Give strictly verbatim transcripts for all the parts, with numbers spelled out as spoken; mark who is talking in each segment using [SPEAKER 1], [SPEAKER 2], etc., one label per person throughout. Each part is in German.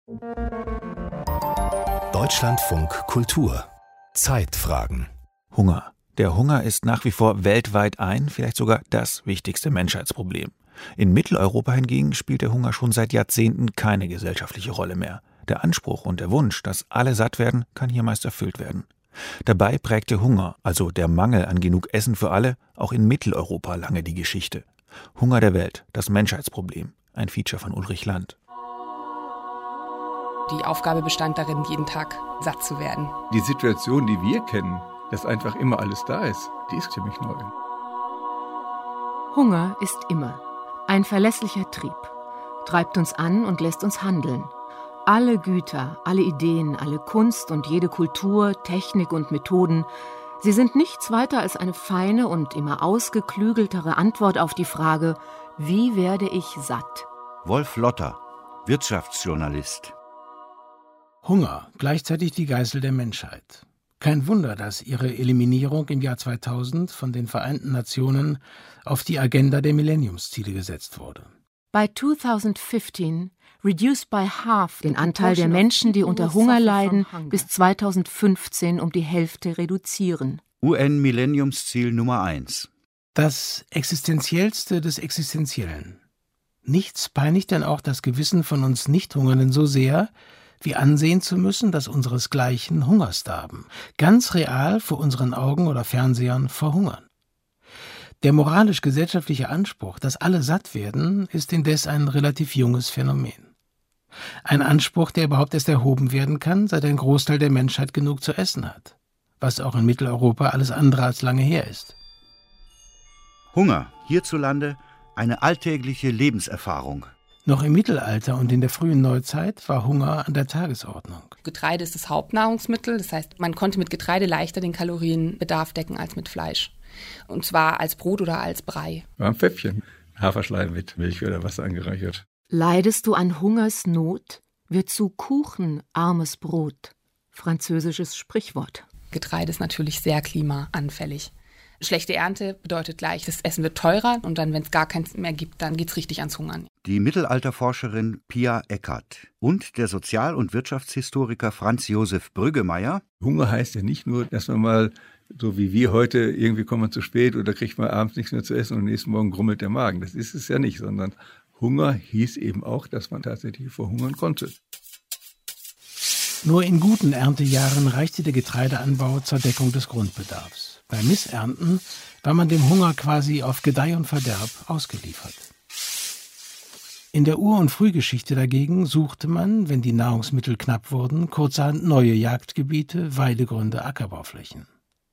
[SPEAKER 1] Deutschlandfunk Kultur Zeitfragen.
[SPEAKER 2] Hunger. Der Hunger ist nach wie vor weltweit ein, vielleicht sogar das wichtigste Menschheitsproblem. In Mitteleuropa hingegen spielt der Hunger schon seit Jahrzehnten keine gesellschaftliche Rolle mehr. Der Anspruch und der Wunsch, dass alle satt werden, kann hier meist erfüllt werden. Dabei prägte Hunger, also der Mangel an genug Essen für alle, auch in Mitteleuropa lange die Geschichte. Hunger der Welt, das Menschheitsproblem. Ein Feature von Ulrich Land.
[SPEAKER 3] Die Aufgabe bestand darin, jeden Tag satt zu werden.
[SPEAKER 4] Die Situation, die wir kennen, dass einfach immer alles da ist, die ist ziemlich neu.
[SPEAKER 5] Hunger ist immer ein verlässlicher Trieb, treibt uns an und lässt uns handeln. Alle Güter, alle Ideen, alle Kunst und jede Kultur, Technik und Methoden, sie sind nichts weiter als eine feine und immer ausgeklügeltere Antwort auf die Frage, wie werde ich satt?
[SPEAKER 6] Wolf Lotter, Wirtschaftsjournalist.
[SPEAKER 7] Hunger, gleichzeitig die Geißel der Menschheit. Kein Wunder, dass ihre Eliminierung im Jahr zweitausend von den Vereinten Nationen auf die Agenda der Millenniumsziele gesetzt wurde.
[SPEAKER 5] By twenty fifteen reduce by half den Anteil der Menschen, die unter Hunger leiden, bis zweitausendfünfzehn um die Hälfte reduzieren.
[SPEAKER 6] U N-Millenniumsziel Nummer eins.
[SPEAKER 7] Das Existenziellste des Existenziellen. Nichts peinigt denn auch das Gewissen von uns Nichthungernden so sehr, wie ansehen zu müssen, dass unseresgleichen Hungerstarben, ganz real vor unseren Augen oder Fernsehern verhungern. Der moralisch-gesellschaftliche Anspruch, dass alle satt werden, ist indes ein relativ junges Phänomen. Ein Anspruch, der überhaupt erst erhoben werden kann, seit ein Großteil der Menschheit genug zu essen hat, was auch in Mitteleuropa alles andere als lange her ist.
[SPEAKER 6] Hunger, hierzulande eine alltägliche Lebenserfahrung.
[SPEAKER 7] Noch im Mittelalter und in der frühen Neuzeit war Hunger an der Tagesordnung.
[SPEAKER 3] Getreide ist das Hauptnahrungsmittel, das heißt, man konnte mit Getreide leichter den Kalorienbedarf decken als mit Fleisch. Und zwar als Brot oder als Brei.
[SPEAKER 4] War ein Pfäffchen, Haferschleim mit Milch oder Wasser angereichert.
[SPEAKER 5] Leidest du an Hungersnot, wird zu Kuchen armes Brot. Französisches Sprichwort.
[SPEAKER 3] Getreide ist natürlich sehr klimaanfällig. Schlechte Ernte bedeutet gleich, das Essen wird teurer und dann, wenn es gar keins mehr gibt, dann geht es richtig ans Hungern.
[SPEAKER 6] Die Mittelalterforscherin Pia Eckert und der Sozial- und Wirtschaftshistoriker Franz Josef Brüggemeier.
[SPEAKER 4] Hunger heißt ja nicht nur, dass man mal, so wie wir heute, irgendwie kommt man zu spät oder kriegt man abends nichts mehr zu essen und am nächsten Morgen grummelt der Magen. Das ist es ja nicht, sondern Hunger hieß eben auch, dass man tatsächlich verhungern konnte.
[SPEAKER 7] Nur in guten Erntejahren reichte der Getreideanbau zur Deckung des Grundbedarfs. Bei Missernten war man dem Hunger quasi auf Gedeih und Verderb ausgeliefert. In der Ur- und Frühgeschichte dagegen suchte man, wenn die Nahrungsmittel knapp wurden, kurzerhand neue Jagdgebiete, Weidegründe, Ackerbauflächen.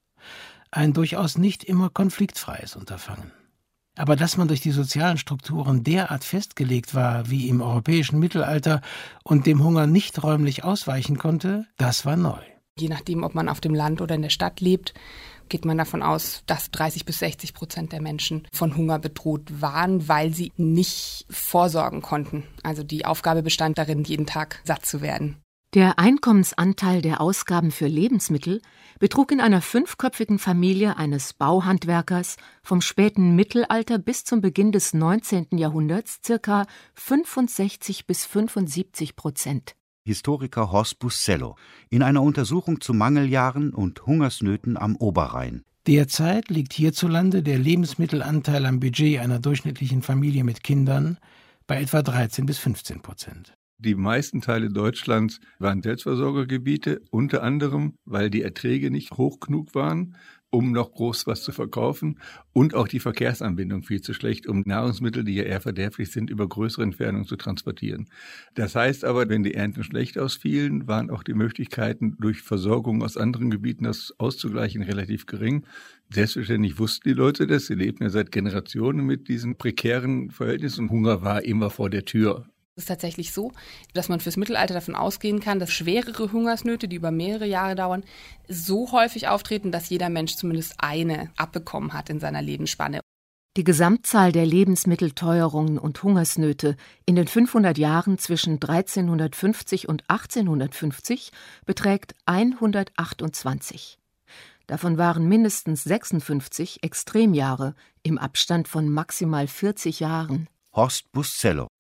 [SPEAKER 7] Ein durchaus nicht immer konfliktfreies Unterfangen. Aber dass man durch die sozialen Strukturen derart festgelegt war wie im europäischen Mittelalter und dem Hunger nicht räumlich ausweichen konnte, das war neu.
[SPEAKER 3] Je nachdem, ob man auf dem Land oder in der Stadt lebt, geht man davon aus, dass dreißig bis sechzig Prozent der Menschen von Hunger bedroht waren, weil sie nicht vorsorgen konnten. Also die Aufgabe bestand darin, jeden Tag satt zu werden.
[SPEAKER 5] Der Einkommensanteil der Ausgaben für Lebensmittel betrug in einer fünfköpfigen Familie eines Bauhandwerkers vom späten Mittelalter bis zum Beginn des neunzehnten Jahrhunderts circa fünfundsechzig bis fünfundsiebzig Prozent.
[SPEAKER 6] Historiker Horst Buscello in einer Untersuchung zu Mangeljahren und Hungersnöten am Oberrhein.
[SPEAKER 7] Derzeit liegt hierzulande der Lebensmittelanteil am Budget einer durchschnittlichen Familie mit Kindern bei etwa dreizehn bis fünfzehn Prozent.
[SPEAKER 4] Die meisten Teile Deutschlands waren Selbstversorgergebiete, unter anderem, weil die Erträge nicht hoch genug waren, um noch groß was zu verkaufen, und auch die Verkehrsanbindung viel zu schlecht, um Nahrungsmittel, die ja eher verderblich sind, über größere Entfernungen zu transportieren. Das heißt aber, wenn die Ernten schlecht ausfielen, waren auch die Möglichkeiten, durch Versorgung aus anderen Gebieten das auszugleichen, relativ gering. Selbstverständlich wussten die Leute das. Sie lebten ja seit Generationen mit diesen prekären Verhältnissen und Hunger war immer vor der Tür.
[SPEAKER 3] Es ist tatsächlich so, dass man fürs Mittelalter davon ausgehen kann, dass schwerere Hungersnöte, die über mehrere Jahre dauern, so häufig auftreten, dass jeder Mensch zumindest eine abbekommen hat in seiner Lebensspanne.
[SPEAKER 5] Die Gesamtzahl der Lebensmittelteuerungen und Hungersnöte in den fünfhundert Jahren zwischen dreizehnhundertfünfzig und achtzehnhundertfünfzig beträgt hundertachtundzwanzig. Davon waren mindestens sechsundfünfzig Extremjahre im Abstand von maximal vierzig Jahren.
[SPEAKER 6] Horst Buscello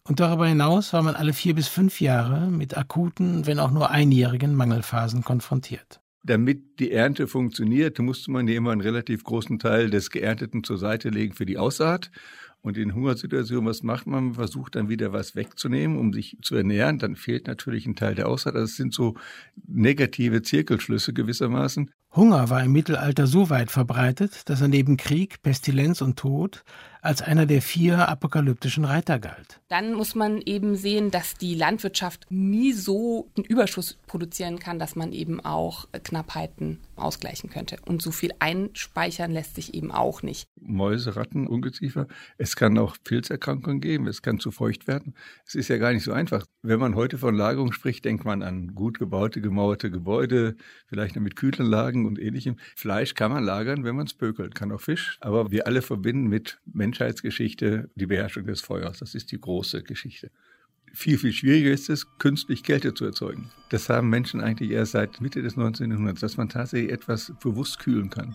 [SPEAKER 7] Und darüber hinaus war man alle vier bis fünf Jahre mit akuten, wenn auch nur einjährigen Mangelphasen konfrontiert.
[SPEAKER 4] Damit die Ernte funktioniert, musste man ja immer einen relativ großen Teil des Geernteten zur Seite legen für die Aussaat. Und in Hungersituationen, was macht man? Man versucht dann wieder was wegzunehmen, um sich zu ernähren. Dann fehlt natürlich ein Teil der Aussaat. Also es sind so negative Zirkelschlüsse gewissermaßen.
[SPEAKER 7] Hunger war im Mittelalter so weit verbreitet, dass er neben Krieg, Pestilenz und Tod als einer der vier apokalyptischen Reiter galt.
[SPEAKER 3] Dann muss man eben sehen, dass die Landwirtschaft nie so einen Überschuss produzieren kann, dass man eben auch Knappheiten ausgleichen könnte. Und so viel einspeichern lässt sich eben auch nicht.
[SPEAKER 4] Mäuse, Ratten, Ungeziefer. Es kann auch Pilzerkrankungen geben, es kann zu feucht werden. Es ist ja gar nicht so einfach. Wenn man heute von Lagerung spricht, denkt man an gut gebaute, gemauerte Gebäude, vielleicht noch mit Kühlanlagen und Ähnlichem. Fleisch kann man lagern, wenn man es pökelt, kann auch Fisch. Aber wir alle verbinden mit Menschheitsgeschichte die Beherrschung des Feuers. Das ist die große Geschichte. Viel, viel schwieriger ist es, künstlich Kälte zu erzeugen. Das haben Menschen eigentlich erst seit Mitte des neunzehnten Jahrhunderts, dass man tatsächlich etwas bewusst kühlen kann.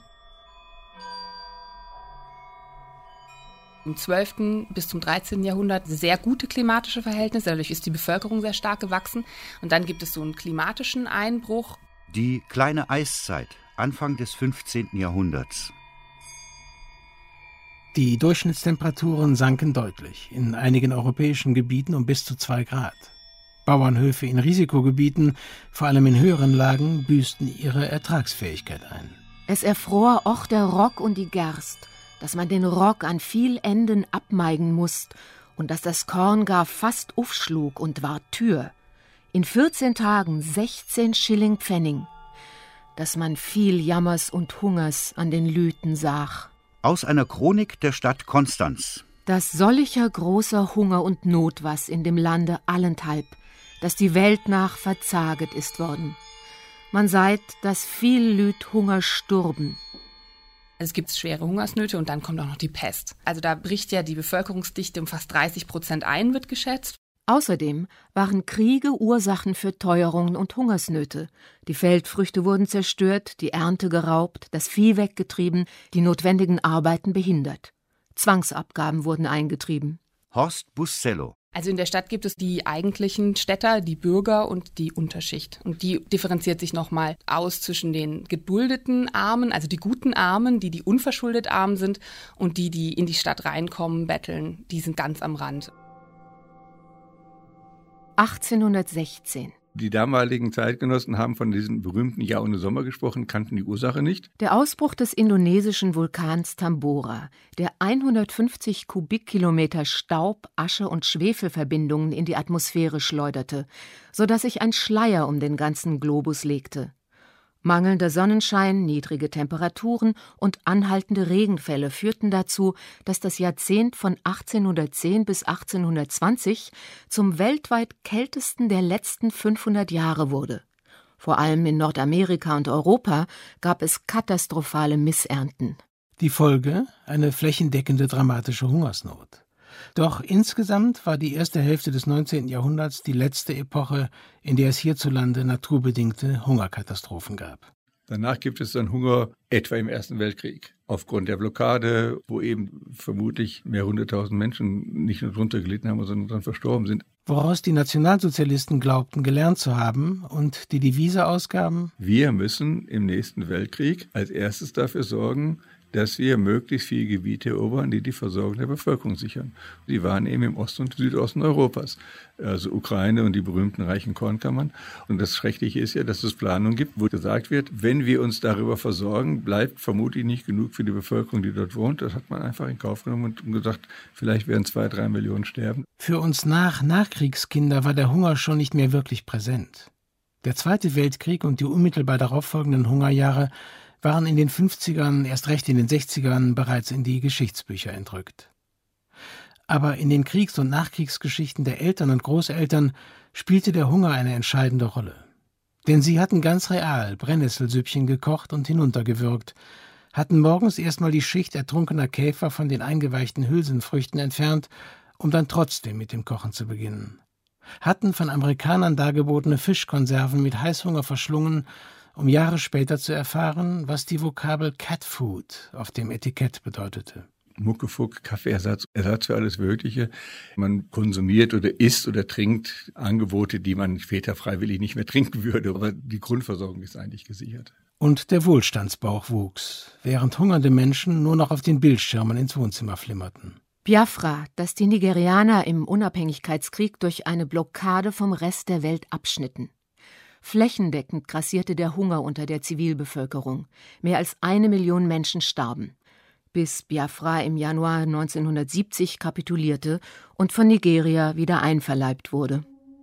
[SPEAKER 3] Im zwölften bis zum dreizehnten Jahrhundert sehr gute klimatische Verhältnisse, dadurch ist die Bevölkerung sehr stark gewachsen. Und dann gibt es so einen klimatischen Einbruch.
[SPEAKER 6] Die kleine Eiszeit, Anfang des fünfzehnten Jahrhunderts.
[SPEAKER 7] Die Durchschnittstemperaturen sanken deutlich, in einigen europäischen Gebieten um bis zu zwei Grad. Bauernhöfe in Risikogebieten, vor allem in höheren Lagen, büßten ihre Ertragsfähigkeit ein.
[SPEAKER 5] Es erfror auch der Rock und die Gerst, dass man den Rock an viel Enden abmeigen mußt und dass das Korn gar fast aufschlug und war Tür. In vierzehn Tagen sechzehn Schilling Pfennig, dass man viel Jammers und Hungers an den Lüten sah.
[SPEAKER 6] Aus einer Chronik der Stadt Konstanz.
[SPEAKER 5] Dass solcher großer Hunger und Not was in dem Lande allenthalb, dass die Welt nach verzaget ist worden. Man seit, dass viel Lüt Hunger sturben.
[SPEAKER 3] Es gibt schwere Hungersnöte und dann kommt auch noch die Pest. Also da bricht ja die Bevölkerungsdichte um fast dreißig Prozent ein, wird geschätzt.
[SPEAKER 5] Außerdem waren Kriege Ursachen für Teuerungen und Hungersnöte. Die Feldfrüchte wurden zerstört, die Ernte geraubt, das Vieh weggetrieben, die notwendigen Arbeiten behindert. Zwangsabgaben wurden eingetrieben.
[SPEAKER 6] Horst Buscello.
[SPEAKER 3] Also in der Stadt gibt es die eigentlichen Städter, die Bürger und die Unterschicht. Und die differenziert sich nochmal aus zwischen den geduldeten Armen, also die guten Armen, die die unverschuldet arm sind, und die, die in die Stadt reinkommen, betteln, die sind ganz am Rand.
[SPEAKER 5] achtzehnhundertsechzehn.
[SPEAKER 4] Die damaligen Zeitgenossen haben von diesem berühmten Jahr ohne Sommer gesprochen, kannten die Ursache nicht.
[SPEAKER 5] Der Ausbruch des indonesischen Vulkans Tambora, der hundertfünfzig Kubikkilometer Staub, Asche und Schwefelverbindungen in die Atmosphäre schleuderte, sodass sich ein Schleier um den ganzen Globus legte. Mangelnder Sonnenschein, niedrige Temperaturen und anhaltende Regenfälle führten dazu, dass das Jahrzehnt von achtzehnhundertzehn bis achtzehnhundertzwanzig zum weltweit kältesten der letzten fünfhundert Jahre wurde. Vor allem in Nordamerika und Europa gab es katastrophale Missernten.
[SPEAKER 7] Die Folge: eine flächendeckende dramatische Hungersnot. Doch insgesamt war die erste Hälfte des neunzehnten Jahrhunderts die letzte Epoche, in der es hierzulande naturbedingte Hungerkatastrophen gab.
[SPEAKER 4] Danach gibt es dann Hunger etwa im Ersten Weltkrieg. Aufgrund der Blockade, wo eben vermutlich mehr hunderttausend Menschen nicht nur drunter gelitten haben, sondern dann verstorben sind.
[SPEAKER 7] Woraus die Nationalsozialisten glaubten, gelernt zu haben und die Devise ausgaben:
[SPEAKER 4] Wir müssen im nächsten Weltkrieg als erstes dafür sorgen, dass wir möglichst viele Gebiete erobern, die die Versorgung der Bevölkerung sichern. Die waren eben im Osten und Südosten Europas, also Ukraine und die berühmten reichen Kornkammern. Und das Schreckliche ist ja, dass es Planungen gibt, wo gesagt wird, wenn wir uns darüber versorgen, bleibt vermutlich nicht genug für die Bevölkerung, die dort wohnt. Das hat man einfach in Kauf genommen und gesagt, vielleicht werden zwei, drei Millionen sterben.
[SPEAKER 7] Für uns Nach-Nachkriegskinder war der Hunger schon nicht mehr wirklich präsent. Der Zweite Weltkrieg und die unmittelbar darauf folgenden Hungerjahre waren in den fünfzigern, erst recht in den sechzigern bereits in die Geschichtsbücher entrückt. Aber in den Kriegs- und Nachkriegsgeschichten der Eltern und Großeltern spielte der Hunger eine entscheidende Rolle. Denn sie hatten ganz real Brennnesselsüppchen gekocht und hinuntergewürgt, hatten morgens erstmal die Schicht ertrunkener Käfer von den eingeweichten Hülsenfrüchten entfernt, um dann trotzdem mit dem Kochen zu beginnen, hatten von Amerikanern dargebotene Fischkonserven mit Heißhunger verschlungen, um Jahre später zu erfahren, was die Vokabel Cat Food auf dem Etikett bedeutete.
[SPEAKER 4] Muckefuck, Kaffeeersatz, Ersatz für alles Mögliche. Man konsumiert oder isst oder trinkt Angebote, die man später freiwillig nicht mehr trinken würde. Aber die Grundversorgung ist eigentlich gesichert.
[SPEAKER 7] Und der Wohlstandsbauch wuchs, während hungernde Menschen nur noch auf den Bildschirmen ins Wohnzimmer flimmerten.
[SPEAKER 5] Biafra, das die Nigerianer im Unabhängigkeitskrieg durch eine Blockade vom Rest der Welt abschnitten. Flächendeckend grassierte der Hunger unter der Zivilbevölkerung. Mehr als eine Million Menschen starben, bis Biafra im Januar neunzehnhundertsiebzig kapitulierte und von Nigeria wieder einverleibt wurde.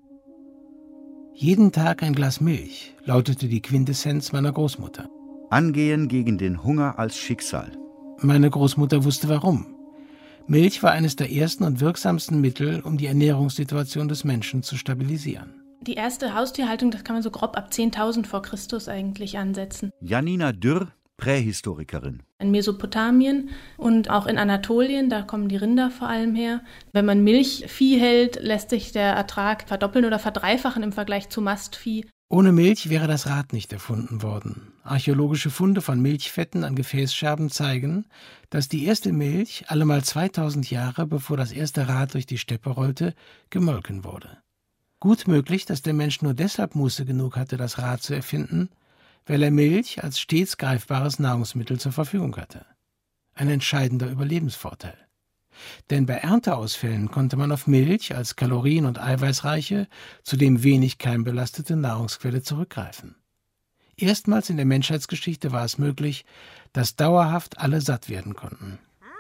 [SPEAKER 7] Jeden Tag ein Glas Milch, lautete die Quintessenz meiner Großmutter.
[SPEAKER 6] Angehen gegen den Hunger als Schicksal.
[SPEAKER 7] Meine Großmutter wusste warum. Milch war eines der ersten und wirksamsten Mittel, um die Ernährungssituation des Menschen zu stabilisieren.
[SPEAKER 8] Die erste Haustierhaltung, das kann man so grob ab zehntausend vor Christus eigentlich ansetzen.
[SPEAKER 6] Janina Dürr, Prähistorikerin.
[SPEAKER 8] In Mesopotamien und auch in Anatolien, da kommen die Rinder vor allem her. Wenn man Milchvieh hält, lässt sich der Ertrag verdoppeln oder verdreifachen im Vergleich zu Mastvieh.
[SPEAKER 7] Ohne Milch wäre das Rad nicht erfunden worden. Archäologische Funde von Milchfetten an Gefäßscherben zeigen, dass die erste Milch allemal zweitausend Jahre, bevor das erste Rad durch die Steppe rollte, gemolken wurde. Gut möglich, dass der Mensch nur deshalb Muße genug hatte, das Rad zu erfinden, weil er Milch als stets greifbares Nahrungsmittel zur Verfügung hatte. Ein entscheidender Überlebensvorteil. Denn bei Ernteausfällen konnte man auf Milch als kalorien- und eiweißreiche, zudem wenig keimbelastete Nahrungsquelle zurückgreifen. Erstmals in der Menschheitsgeschichte war es möglich, dass dauerhaft alle satt werden konnten.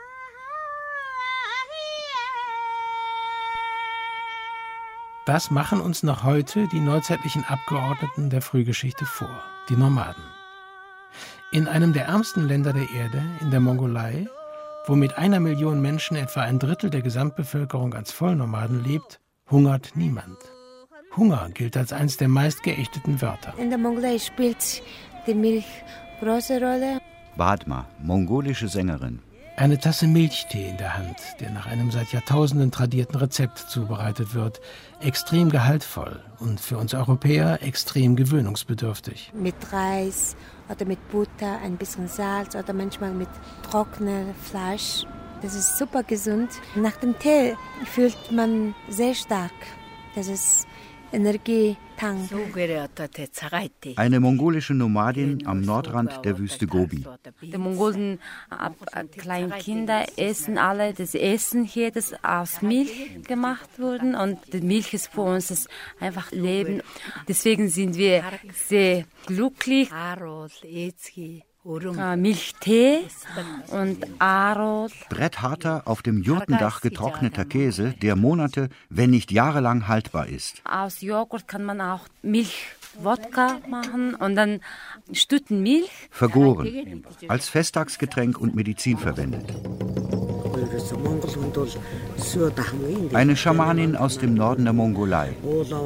[SPEAKER 7] Das machen uns noch heute die neuzeitlichen Abgeordneten der Frühgeschichte vor, die Nomaden. In einem der ärmsten Länder der Erde, in der Mongolei, wo mit einer Million Menschen etwa ein Drittel der Gesamtbevölkerung als Vollnomaden lebt, hungert niemand. Hunger gilt als eines der meistgeächteten Wörter.
[SPEAKER 9] In der Mongolei spielt die Milch große Rolle.
[SPEAKER 6] Badma, mongolische Sängerin.
[SPEAKER 7] Eine Tasse Milchtee in der Hand, der nach einem seit Jahrtausenden tradierten Rezept zubereitet wird, extrem gehaltvoll und für uns Europäer extrem gewöhnungsbedürftig.
[SPEAKER 9] Mit Reis oder mit Butter, ein bisschen Salz oder manchmal mit trockenem Fleisch. Das ist super gesund. Nach dem Tee fühlt man sehr stark. Das ist Energietank.
[SPEAKER 6] Eine mongolische Nomadin am Nordrand der Wüste Gobi.
[SPEAKER 10] Die Mongolen, ab kleinen Kinder essen alle das Essen hier, das aus Milch gemacht wurde. Und die Milch ist für uns das einfach Leben. Deswegen sind wir sehr glücklich. Äh, Milchtee und Arroz.
[SPEAKER 6] Brettharter, auf dem Jurtendach getrockneter Käse, der Monate, wenn nicht jahrelang haltbar ist.
[SPEAKER 10] Aus Joghurt kann man auch Milch-Wodka machen und dann Stüttenmilch.
[SPEAKER 6] Vergoren, als Festtagsgetränk und Medizin verwendet. Eine Schamanin aus dem Norden der Mongolei.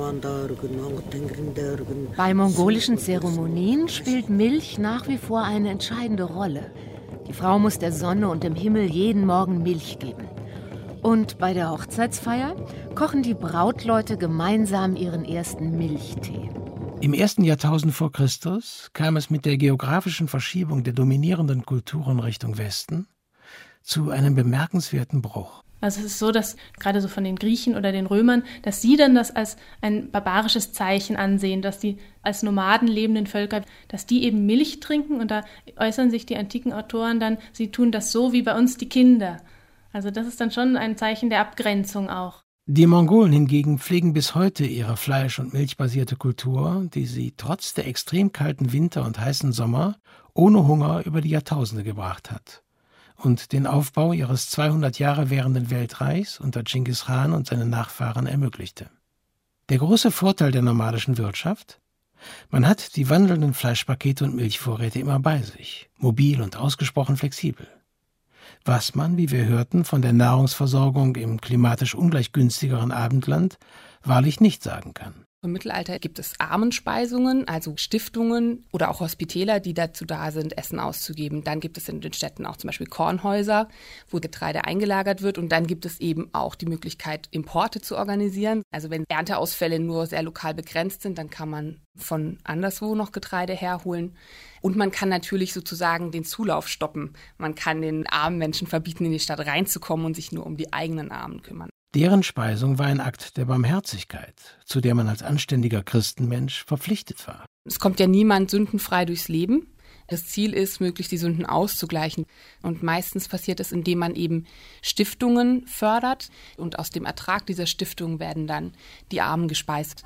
[SPEAKER 5] Bei mongolischen Zeremonien spielt Milch nach wie vor eine entscheidende Rolle. Die Frau muss der Sonne und dem Himmel jeden Morgen Milch geben. Und bei der Hochzeitsfeier kochen die Brautleute gemeinsam ihren ersten Milchtee.
[SPEAKER 7] Im ersten Jahrtausend vor Christus kam es mit der geografischen Verschiebung der dominierenden Kulturen Richtung Westen zu einem bemerkenswerten Bruch.
[SPEAKER 8] Also es ist so, dass gerade so von den Griechen oder den Römern, dass sie dann das als ein barbarisches Zeichen ansehen, dass die als Nomaden lebenden Völker, dass die eben Milch trinken, und da äußern sich die antiken Autoren dann, sie tun das so wie bei uns die Kinder. Also das ist dann schon ein Zeichen der Abgrenzung auch.
[SPEAKER 7] Die Mongolen hingegen pflegen bis heute ihre fleisch- und milchbasierte Kultur, die sie trotz der extrem kalten Winter und heißen Sommer ohne Hunger über die Jahrtausende gebracht hat und den Aufbau ihres zweihundert Jahre währenden Weltreichs unter Dschingis Khan und seinen Nachfahren ermöglichte. Der große Vorteil der nomadischen Wirtschaft? Man hat die wandelnden Fleischpakete und Milchvorräte immer bei sich, mobil und ausgesprochen flexibel. Was man, wie wir hörten, von der Nahrungsversorgung im klimatisch ungleich günstigeren Abendland wahrlich nicht sagen kann.
[SPEAKER 3] Im Mittelalter gibt es Armenspeisungen, also Stiftungen oder auch Hospitäler, die dazu da sind, Essen auszugeben. Dann gibt es in den Städten auch zum Beispiel Kornhäuser, wo Getreide eingelagert wird. Und dann gibt es eben auch die Möglichkeit, Importe zu organisieren. Also wenn Ernteausfälle nur sehr lokal begrenzt sind, dann kann man von anderswo noch Getreide herholen. Und man kann natürlich sozusagen den Zulauf stoppen. Man kann den armen Menschen verbieten, in die Stadt reinzukommen und sich nur um die eigenen Armen kümmern.
[SPEAKER 7] Deren Speisung war ein Akt der Barmherzigkeit, zu der man als anständiger Christenmensch verpflichtet war.
[SPEAKER 3] Es kommt ja niemand sündenfrei durchs Leben. Das Ziel ist, möglichst die Sünden auszugleichen. Und meistens passiert es, indem man eben Stiftungen fördert. Und aus dem Ertrag dieser Stiftungen werden dann die Armen gespeist.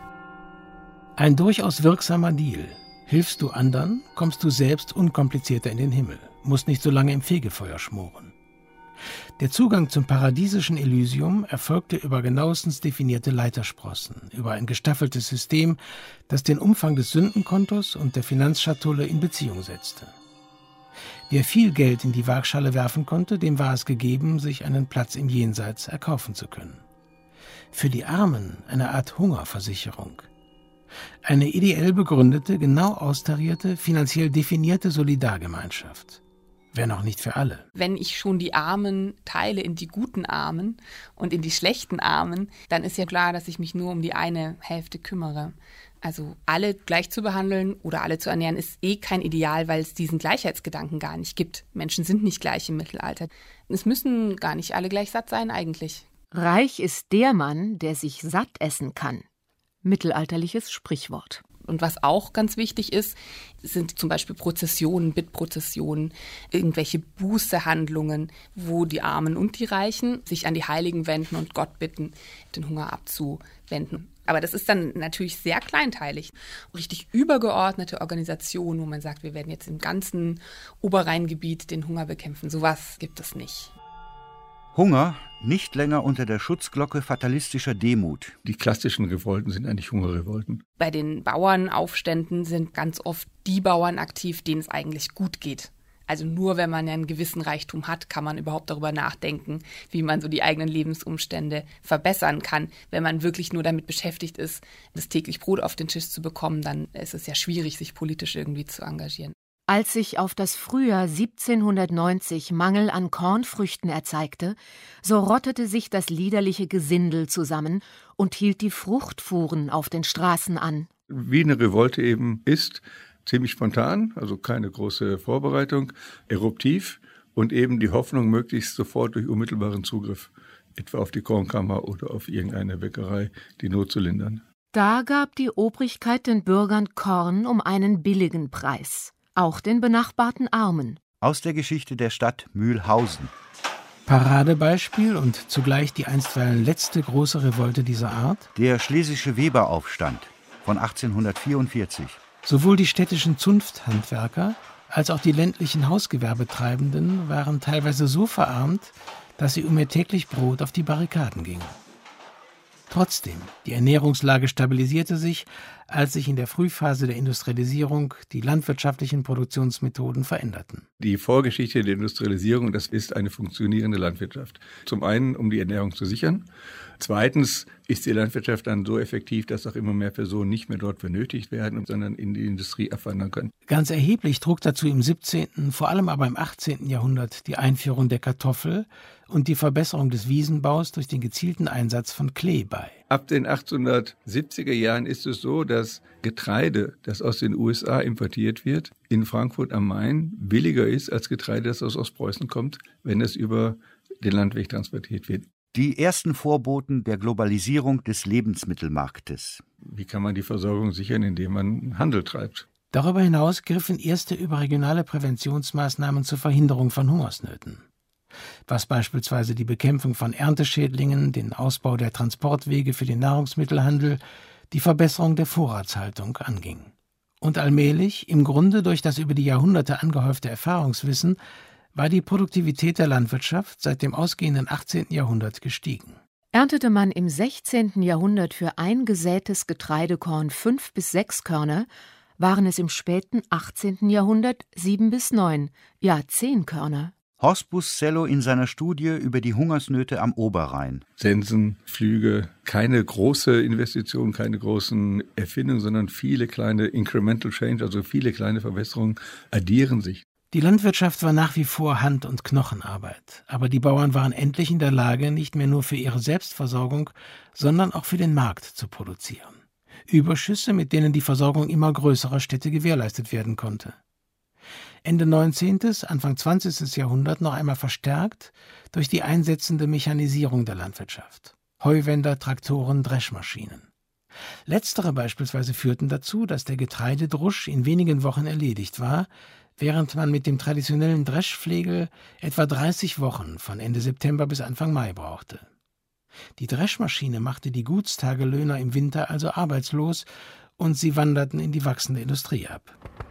[SPEAKER 7] Ein durchaus wirksamer Deal. Hilfst du anderen, kommst du selbst unkomplizierter in den Himmel, musst nicht so lange im Fegefeuer schmoren. Der Zugang zum paradiesischen Elysium erfolgte über genauestens definierte Leitersprossen, über ein gestaffeltes System, das den Umfang des Sündenkontos und der Finanzschatulle in Beziehung setzte. Wer viel Geld in die Waagschale werfen konnte, dem war es gegeben, sich einen Platz im Jenseits erkaufen zu können. Für die Armen eine Art Hungerversicherung. Eine ideell begründete, genau austarierte, finanziell definierte Solidargemeinschaft. Wenn auch nicht für alle.
[SPEAKER 3] Wenn ich schon die Armen teile in die guten Armen und in die schlechten Armen, dann ist ja klar, dass ich mich nur um die eine Hälfte kümmere. Also alle gleich zu behandeln oder alle zu ernähren, ist eh kein Ideal, weil es diesen Gleichheitsgedanken gar nicht gibt. Menschen sind nicht gleich im Mittelalter. Es müssen gar nicht alle gleich satt sein eigentlich.
[SPEAKER 5] Reich ist der Mann, der sich satt essen kann. Mittelalterliches Sprichwort.
[SPEAKER 3] Und was auch ganz wichtig ist, sind zum Beispiel Prozessionen, Bittprozessionen, irgendwelche Bußehandlungen, wo die Armen und die Reichen sich an die Heiligen wenden und Gott bitten, den Hunger abzuwenden. Aber das ist dann natürlich sehr kleinteilig. Richtig übergeordnete Organisationen, wo man sagt, wir werden jetzt im ganzen Oberrheingebiet den Hunger bekämpfen. Sowas gibt es nicht.
[SPEAKER 6] Hunger nicht länger unter der Schutzglocke fatalistischer Demut.
[SPEAKER 4] Die klassischen Revolten sind eigentlich Hungerrevolten.
[SPEAKER 3] Bei den Bauernaufständen sind ganz oft die Bauern aktiv, denen es eigentlich gut geht. Also nur wenn man ja einen gewissen Reichtum hat, kann man überhaupt darüber nachdenken, wie man so die eigenen Lebensumstände verbessern kann. Wenn man wirklich nur damit beschäftigt ist, das täglich Brot auf den Tisch zu bekommen, dann ist es ja schwierig, sich politisch irgendwie zu engagieren.
[SPEAKER 5] Als sich auf das Frühjahr siebzehnhundertneunzig Mangel an Kornfrüchten erzeigte, so rottete sich das liederliche Gesindel zusammen und hielt die Fruchtfuhren auf den Straßen an.
[SPEAKER 4] Wie eine Revolte eben ist, ziemlich spontan, also keine große Vorbereitung, eruptiv und eben die Hoffnung, möglichst sofort durch unmittelbaren Zugriff, etwa auf die Kornkammer oder auf irgendeine Bäckerei, die Not zu lindern.
[SPEAKER 5] Da gab die Obrigkeit den Bürgern Korn um einen billigen Preis. Auch den benachbarten Armen.
[SPEAKER 6] Aus der Geschichte der Stadt Mühlhausen.
[SPEAKER 7] Paradebeispiel und zugleich die einstweilen letzte große Revolte dieser Art?
[SPEAKER 6] Der Schlesische Weberaufstand von achtzehnhundertvierundvierzig.
[SPEAKER 7] Sowohl die städtischen Zunfthandwerker als auch die ländlichen Hausgewerbetreibenden waren teilweise so verarmt, dass sie um ihr täglich Brot auf die Barrikaden gingen. Trotzdem, die Ernährungslage stabilisierte sich, als sich in der Frühphase der Industrialisierung die landwirtschaftlichen Produktionsmethoden veränderten.
[SPEAKER 4] Die Vorgeschichte der Industrialisierung, das ist eine funktionierende Landwirtschaft. Zum einen, um die Ernährung zu sichern. Zweitens ist die Landwirtschaft dann so effektiv, dass auch immer mehr Personen nicht mehr dort benötigt werden, sondern in die Industrie abwandern können.
[SPEAKER 7] Ganz erheblich trug dazu im siebzehnten, vor allem aber im achtzehnten Jahrhundert die Einführung der Kartoffel und die Verbesserung des Wiesenbaus durch den gezielten Einsatz von Klee bei.
[SPEAKER 4] Ab den achtzehnhundertsiebziger Jahren ist es so, dass Getreide, das aus den U S A importiert wird, in Frankfurt am Main billiger ist als Getreide, das aus Ostpreußen kommt, wenn es über den Landweg transportiert wird.
[SPEAKER 6] Die ersten Vorboten der Globalisierung des Lebensmittelmarktes.
[SPEAKER 4] Wie kann man die Versorgung sichern, indem man Handel treibt?
[SPEAKER 7] Darüber hinaus griffen erste überregionale Präventionsmaßnahmen zur Verhinderung von Hungersnöten. Was beispielsweise die Bekämpfung von Ernteschädlingen, den Ausbau der Transportwege für den Nahrungsmittelhandel, die Verbesserung der Vorratshaltung anging. Und allmählich, im Grunde durch das über die Jahrhunderte angehäufte Erfahrungswissen, war die Produktivität der Landwirtschaft seit dem ausgehenden achtzehnten Jahrhundert gestiegen.
[SPEAKER 5] Erntete man im sechzehnten Jahrhundert für ein gesätes Getreidekorn fünf bis sechs Körner, waren es im späten achtzehnten Jahrhundert sieben bis neun, ja zehn Körner.
[SPEAKER 6] Horst Buszello in seiner Studie über die Hungersnöte am Oberrhein.
[SPEAKER 4] Sensen, Flüge, keine große Investition, keine großen Erfindungen, sondern viele kleine Incremental Change, also viele kleine Verbesserungen addieren sich.
[SPEAKER 7] Die Landwirtschaft war nach wie vor Hand- und Knochenarbeit, aber die Bauern waren endlich in der Lage, nicht mehr nur für ihre Selbstversorgung, sondern auch für den Markt zu produzieren. Überschüsse, mit denen die Versorgung immer größerer Städte gewährleistet werden konnte. Ende neunzehnten., Anfang zwanzigsten. Jahrhundert noch einmal verstärkt durch die einsetzende Mechanisierung der Landwirtschaft. Heuwender, Traktoren, Dreschmaschinen. Letztere beispielsweise führten dazu, dass der Getreidedrusch in wenigen Wochen erledigt war, während man mit dem traditionellen Dreschflegel etwa dreißig Wochen von Ende September bis Anfang Mai brauchte. Die Dreschmaschine machte die Gutstagelöhner im Winter also arbeitslos und sie wanderten in die wachsende Industrie ab.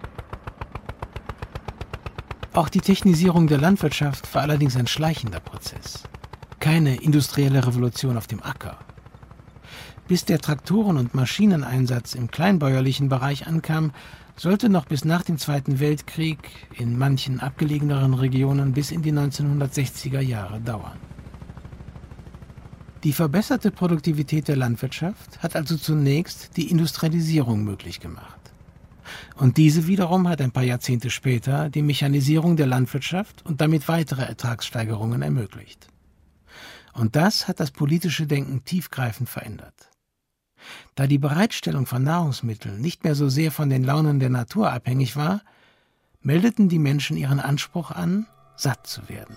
[SPEAKER 7] Auch die Technisierung der Landwirtschaft war allerdings ein schleichender Prozess. Keine industrielle Revolution auf dem Acker. Bis der Traktoren- und Maschineneinsatz im kleinbäuerlichen Bereich ankam, sollte noch bis nach dem Zweiten Weltkrieg in manchen abgelegeneren Regionen bis in die neunzehnhundertsechziger Jahre dauern. Die verbesserte Produktivität der Landwirtschaft hat also zunächst die Industrialisierung möglich gemacht. Und diese wiederum hat ein paar Jahrzehnte später die Mechanisierung der Landwirtschaft und damit weitere Ertragssteigerungen ermöglicht. Und das hat das politische Denken tiefgreifend verändert. Da die Bereitstellung von Nahrungsmitteln nicht mehr so sehr von den Launen der Natur abhängig war, meldeten die Menschen ihren Anspruch an, satt zu werden.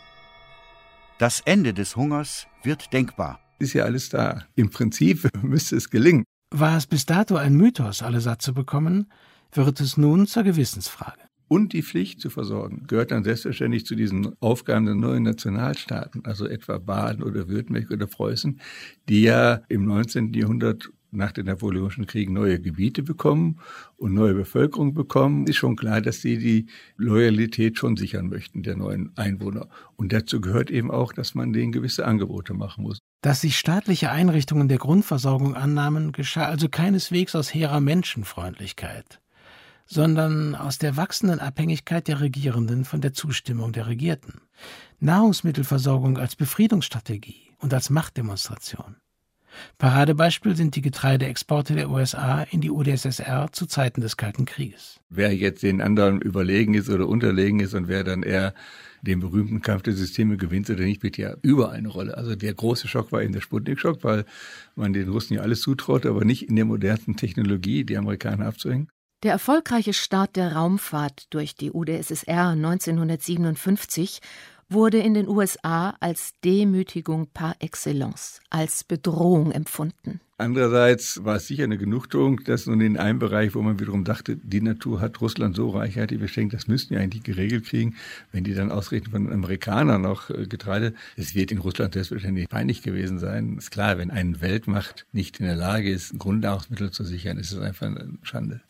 [SPEAKER 6] Das Ende des Hungers wird denkbar.
[SPEAKER 4] Ist ja alles da. Im Prinzip müsste es gelingen.
[SPEAKER 7] War es bis dato ein Mythos, alle satt zu bekommen, wird es nun zur Gewissensfrage.
[SPEAKER 4] Und die Pflicht zu versorgen gehört dann selbstverständlich zu diesen Aufgaben der neuen Nationalstaaten, also etwa Baden oder Württemberg oder Preußen, die ja im neunzehnten. Jahrhundert nach den Napoleonischen Kriegen neue Gebiete bekommen und neue Bevölkerung bekommen. Ist schon klar, dass sie die Loyalität schon sichern möchten, der neuen Einwohner. Und dazu gehört eben auch, dass man denen gewisse Angebote machen muss.
[SPEAKER 7] Dass sich staatliche Einrichtungen der Grundversorgung annahmen, geschah also keineswegs aus hehrer Menschenfreundlichkeit, sondern aus der wachsenden Abhängigkeit der Regierenden von der Zustimmung der Regierten. Nahrungsmittelversorgung als Befriedungsstrategie und als Machtdemonstration. Paradebeispiel sind die Getreideexporte der U S A in die U d S S R zu Zeiten des Kalten Krieges.
[SPEAKER 4] Wer jetzt den anderen überlegen ist oder unterlegen ist und wer dann eher den berühmten Kampf der Systeme gewinnt oder nicht, spielt ja überall eine Rolle. Also der große Schock war eben der Sputnik-Schock, weil man den Russen ja alles zutraut, aber nicht in der modernen Technologie die Amerikaner abzuhängen.
[SPEAKER 5] Der erfolgreiche Start der Raumfahrt durch die U d S S R neunzehnhundertsiebenundfünfzig wurde in den U S A als Demütigung par excellence, als Bedrohung empfunden.
[SPEAKER 4] Andererseits war es sicher eine Genugtuung, dass nun in einem Bereich, wo man wiederum dachte, die Natur hat Russland so reichhaltig beschenkt, das müssten die eigentlich geregelt kriegen, wenn die dann ausgerechnet von den Amerikanern noch Getreide, es wird in Russland selbstverständlich peinlich gewesen sein. Ist klar, wenn eine Weltmacht nicht in der Lage ist, Grundnahrungsmittel zu sichern, ist es einfach eine Schande.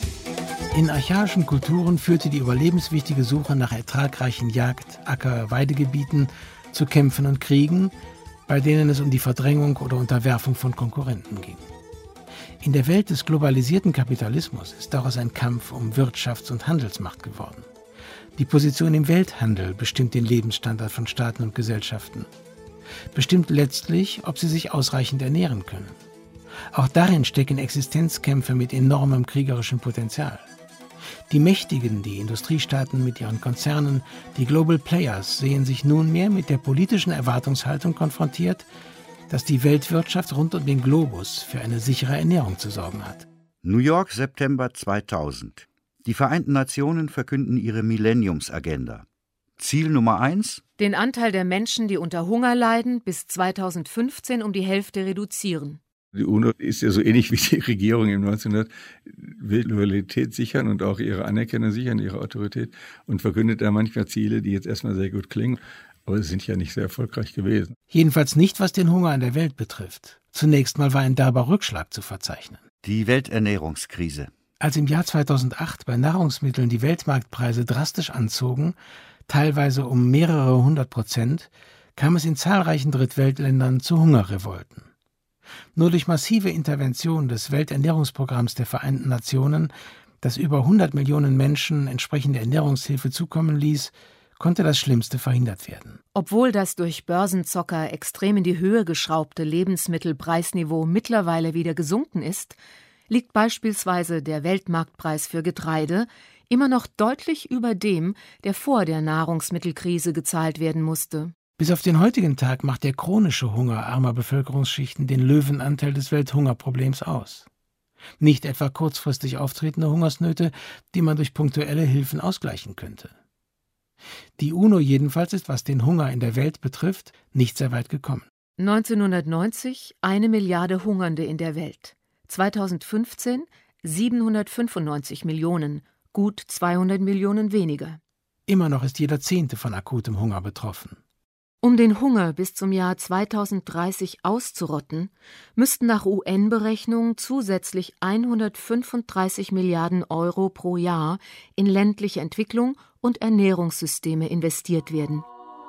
[SPEAKER 7] In archaischen Kulturen führte die überlebenswichtige Suche nach ertragreichen Jagd-, Acker-, Weidegebieten zu Kämpfen und Kriegen, bei denen es um die Verdrängung oder Unterwerfung von Konkurrenten ging. In der Welt des globalisierten Kapitalismus ist daraus ein Kampf um Wirtschafts- und Handelsmacht geworden. Die Position im Welthandel bestimmt den Lebensstandard von Staaten und Gesellschaften, bestimmt letztlich, ob sie sich ausreichend ernähren können. Auch darin stecken Existenzkämpfe mit enormem kriegerischem Potenzial. Die Mächtigen, die Industriestaaten mit ihren Konzernen, die Global Players sehen sich nunmehr mit der politischen Erwartungshaltung konfrontiert, dass die Weltwirtschaft rund um den Globus für eine sichere Ernährung zu sorgen hat.
[SPEAKER 6] New York, September zweitausend. Die Vereinten Nationen verkünden ihre Millenniumsagenda. Ziel Nummer eins?
[SPEAKER 5] Den Anteil der Menschen, die unter Hunger leiden, bis zweitausendfünfzehn um die Hälfte reduzieren.
[SPEAKER 4] Die UNO ist ja so ähnlich wie die Regierung im neunzehnhundert, will Loyalität sichern und auch ihre Anerkennung sichern, ihre Autorität und verkündet da manchmal Ziele, die jetzt erstmal sehr gut klingen, aber sie sind ja nicht sehr erfolgreich gewesen.
[SPEAKER 7] Jedenfalls nicht, was den Hunger in der Welt betrifft. Zunächst mal war ein derber Rückschlag zu verzeichnen.
[SPEAKER 6] Die Welternährungskrise.
[SPEAKER 7] Als im Jahr zweitausendacht bei Nahrungsmitteln die Weltmarktpreise drastisch anzogen, teilweise um mehrere hundert Prozent, kam es in zahlreichen Drittweltländern zu Hungerrevolten. Nur durch massive Intervention des Welternährungsprogramms der Vereinten Nationen, das über hundert Millionen Menschen entsprechende Ernährungshilfe zukommen ließ, konnte das Schlimmste verhindert werden.
[SPEAKER 5] Obwohl das durch Börsenzocker extrem in die Höhe geschraubte Lebensmittelpreisniveau mittlerweile wieder gesunken ist, liegt beispielsweise der Weltmarktpreis für Getreide immer noch deutlich über dem, der vor der Nahrungsmittelkrise gezahlt werden musste.
[SPEAKER 7] Bis auf den heutigen Tag macht der chronische Hunger armer Bevölkerungsschichten den Löwenanteil des Welthungerproblems aus. Nicht etwa kurzfristig auftretende Hungersnöte, die man durch punktuelle Hilfen ausgleichen könnte. Die UNO jedenfalls ist, was den Hunger in der Welt betrifft, nicht sehr weit gekommen.
[SPEAKER 5] neunzehnhundertneunzig eine Milliarde Hungernde in der Welt. zweitausendfünfzehn siebenhundertfünfundneunzig Millionen, gut zweihundert Millionen weniger.
[SPEAKER 7] Immer noch ist jeder Zehnte von akutem Hunger betroffen.
[SPEAKER 5] Um den Hunger bis zum Jahr zweitausenddreißig auszurotten, müssten nach U N-Berechnungen zusätzlich hundertfünfunddreißig Milliarden Euro pro Jahr in ländliche Entwicklung und Ernährungssysteme investiert werden.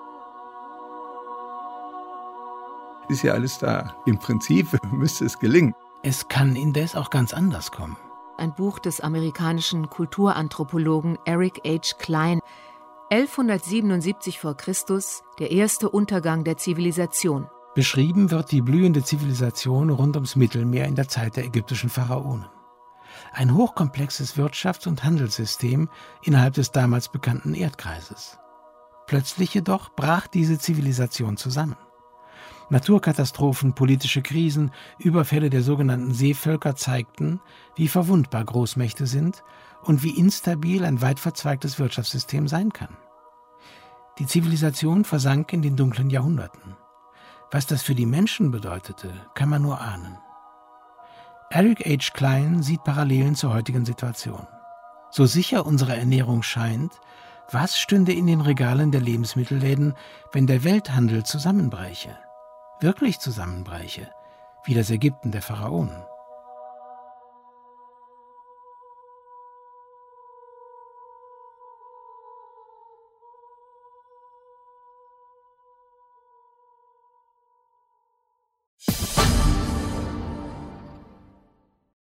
[SPEAKER 4] Ist ja alles da. Im Prinzip müsste es gelingen.
[SPEAKER 7] Es kann indes auch ganz anders kommen.
[SPEAKER 5] Ein Buch des amerikanischen Kulturanthropologen Eric H. Klein. elfhundertsiebenundsiebzig vor Christus, der erste Untergang der Zivilisation.
[SPEAKER 7] Beschrieben wird die blühende Zivilisation rund ums Mittelmeer in der Zeit der ägyptischen Pharaonen. Ein hochkomplexes Wirtschafts- und Handelssystem innerhalb des damals bekannten Erdkreises. Plötzlich jedoch brach diese Zivilisation zusammen. Naturkatastrophen, politische Krisen, Überfälle der sogenannten Seevölker zeigten, wie verwundbar Großmächte sind und wie instabil ein weit verzweigtes Wirtschaftssystem sein kann. Die Zivilisation versank in den dunklen Jahrhunderten. Was das für die Menschen bedeutete, kann man nur ahnen. Eric H. Klein sieht Parallelen zur heutigen Situation. So sicher unsere Ernährung scheint, was stünde in den Regalen der Lebensmittelläden, wenn der Welthandel zusammenbräche? Wirklich zusammenbräche, wie das Ägypten der Pharaonen.